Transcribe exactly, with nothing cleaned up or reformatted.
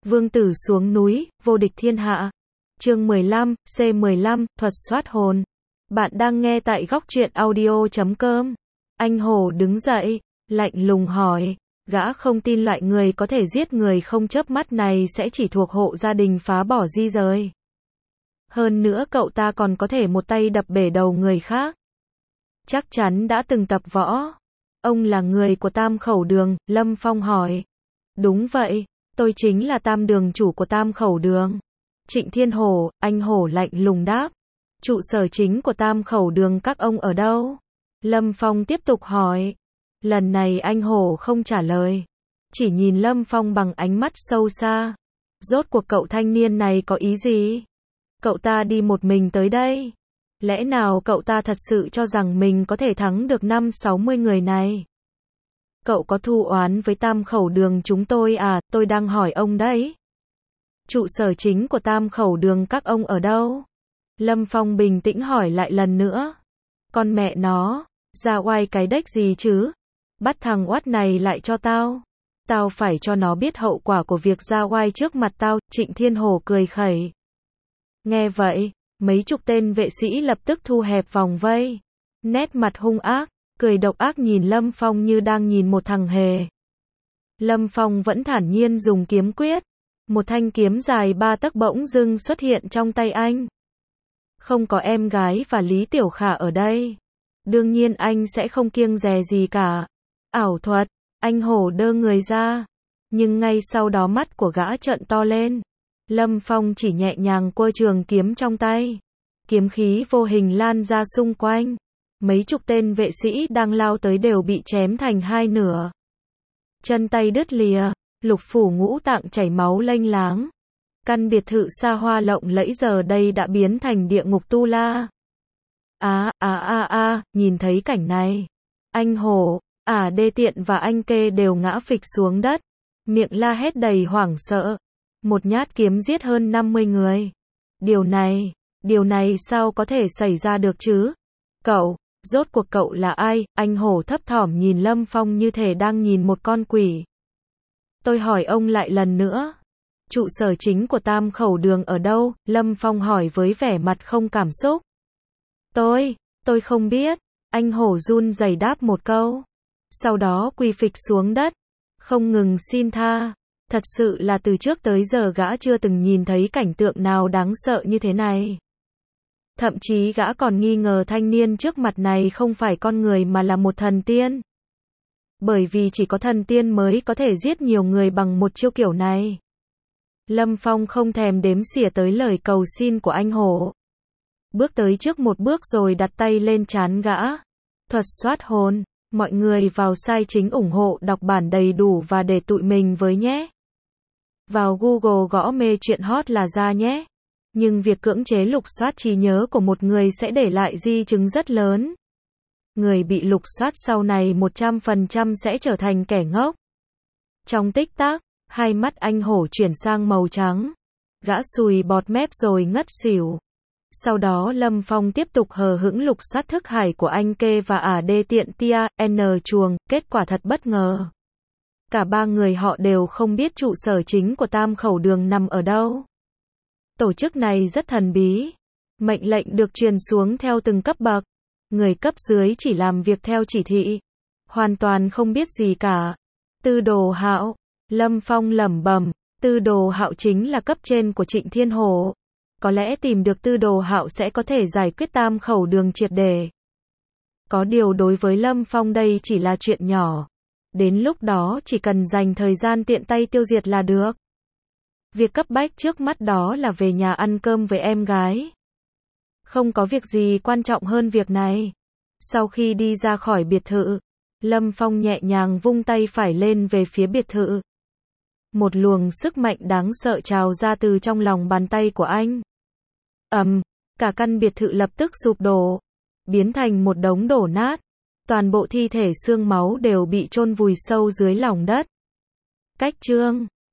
Vương tử xuống núi, vô địch thiên hạ. Chương mười lăm, C mười lăm, thuật soát hồn. Bạn đang nghe tại góc truyện audio chấm com. Anh Hổ đứng dậy, lạnh lùng hỏi, gã không tin loại người có thể giết người không chớp mắt này sẽ chỉ thuộc hộ gia đình phá bỏ di rời. Hơn nữa cậu ta còn có thể một tay đập bể đầu người khác. Chắc chắn đã từng tập võ. Ông là người của Tam Khẩu Đường, Lâm Phong hỏi. Đúng vậy, tôi chính là Tam Đường chủ của Tam Khẩu Đường. Trịnh Thiên Hổ, anh Hổ lạnh lùng đáp. Trụ sở chính của Tam Khẩu Đường các ông ở đâu? Lâm Phong tiếp tục hỏi. Lần này anh Hổ không trả lời, chỉ nhìn Lâm Phong bằng ánh mắt sâu xa. Rốt cuộc cậu thanh niên này có ý gì? Cậu ta đi một mình tới đây. Lẽ nào cậu ta thật sự cho rằng mình có thể thắng được năm sáu mươi người này? Cậu có thù oán với Tam Khẩu Đường chúng tôi à? Tôi đang hỏi ông đấy. Trụ sở chính của Tam Khẩu Đường các ông ở đâu? Lâm Phong bình tĩnh hỏi lại lần nữa. Con mẹ nó, ra oai cái đếch gì chứ? Bắt thằng oát này lại cho tao. Tao phải cho nó biết hậu quả của việc ra oai trước mặt tao. Trịnh Thiên Hổ cười khẩy. Nghe vậy, mấy chục tên vệ sĩ lập tức thu hẹp vòng vây. Nét mặt hung ác, cười độc ác nhìn Lâm Phong như đang nhìn một thằng hề. Lâm Phong vẫn thản nhiên dùng kiếm quyết. Một thanh kiếm dài ba tấc bỗng dưng xuất hiện trong tay anh. Không có em gái và Lý Tiểu Khả ở đây. Đương nhiên anh sẽ không kiêng dè gì cả. Ảo thuật, anh Hổ đơ người ra. Nhưng ngay sau đó mắt của gã trợn to lên. Lâm Phong chỉ nhẹ nhàng quơ trường kiếm trong tay. Kiếm khí vô hình lan ra xung quanh. Mấy chục tên vệ sĩ đang lao tới đều bị chém thành hai nửa. Chân tay đứt lìa, lục phủ ngũ tạng chảy máu lênh láng. Căn biệt thự xa hoa lộng lẫy giờ đây đã biến thành địa ngục tu la. Á, á á á, nhìn thấy cảnh này. Anh Hổ, ả Đê Tiện và anh Kê đều ngã phịch xuống đất. Miệng la hét đầy hoảng sợ. Một nhát kiếm giết hơn năm mươi người. Điều này, điều này sao có thể xảy ra được chứ? Cậu, rốt cuộc cậu là ai? Anh Hổ thấp thỏm nhìn Lâm Phong như thể đang nhìn một con quỷ. Tôi hỏi ông lại lần nữa. Trụ sở chính của Tam Khẩu Đường ở đâu? Lâm Phong hỏi với vẻ mặt không cảm xúc. Tôi, tôi không biết. Anh Hổ run rẩy đáp một câu. Sau đó quỳ phịch xuống đất. Không ngừng xin tha. Thật sự là từ trước tới giờ gã chưa từng nhìn thấy cảnh tượng nào đáng sợ như thế này. Thậm chí gã còn nghi ngờ thanh niên trước mặt này không phải con người mà là một thần tiên. Bởi vì chỉ có thần tiên mới có thể giết nhiều người bằng một chiêu kiểu này. Lâm Phong không thèm đếm xỉa tới lời cầu xin của anh Hổ. Bước tới trước một bước rồi đặt tay lên trán gã. Thuật soát hồn, mọi người vào site chính ủng hộ đọc bản đầy đủ và để tụi mình với nhé. Vào Google gõ mê chuyện hot là ra nhé. Nhưng việc cưỡng chế lục soát trí nhớ của một người sẽ để lại di chứng rất lớn. Người bị lục soát sau này một trăm phần trăm sẽ trở thành kẻ ngốc. Trong tích tắc, hai mắt anh Hổ chuyển sang màu trắng. Gã sùi bọt mép rồi ngất xỉu. Sau đó Lâm Phong tiếp tục hờ hững lục soát thức hải của anh Kê và ả Đê Tiện Tia, N chuồng, kết quả thật bất ngờ. Cả ba người họ đều không biết trụ sở chính của Tam Khẩu Đường nằm ở đâu. Tổ chức này rất thần bí. Mệnh lệnh được truyền xuống theo từng cấp bậc. Người cấp dưới chỉ làm việc theo chỉ thị. Hoàn toàn không biết gì cả. Tư Đồ Hạo. Lâm Phong lẩm bẩm. Tư Đồ Hạo chính là cấp trên của Trịnh Thiên Hổ. Có lẽ tìm được Tư Đồ Hạo sẽ có thể giải quyết Tam Khẩu Đường triệt để. Có điều đối với Lâm Phong đây chỉ là chuyện nhỏ. Đến lúc đó chỉ cần dành thời gian tiện tay tiêu diệt là được. Việc cấp bách trước mắt đó là về nhà ăn cơm với em gái. Không có việc gì quan trọng hơn việc này. Sau khi đi ra khỏi biệt thự, Lâm Phong nhẹ nhàng vung tay phải lên về phía biệt thự. Một luồng sức mạnh đáng sợ trào ra từ trong lòng bàn tay của anh. Ầm, cả căn biệt thự lập tức sụp đổ, biến thành một đống đổ nát. Toàn bộ thi thể xương máu đều bị chôn vùi sâu dưới lòng đất. Cách chương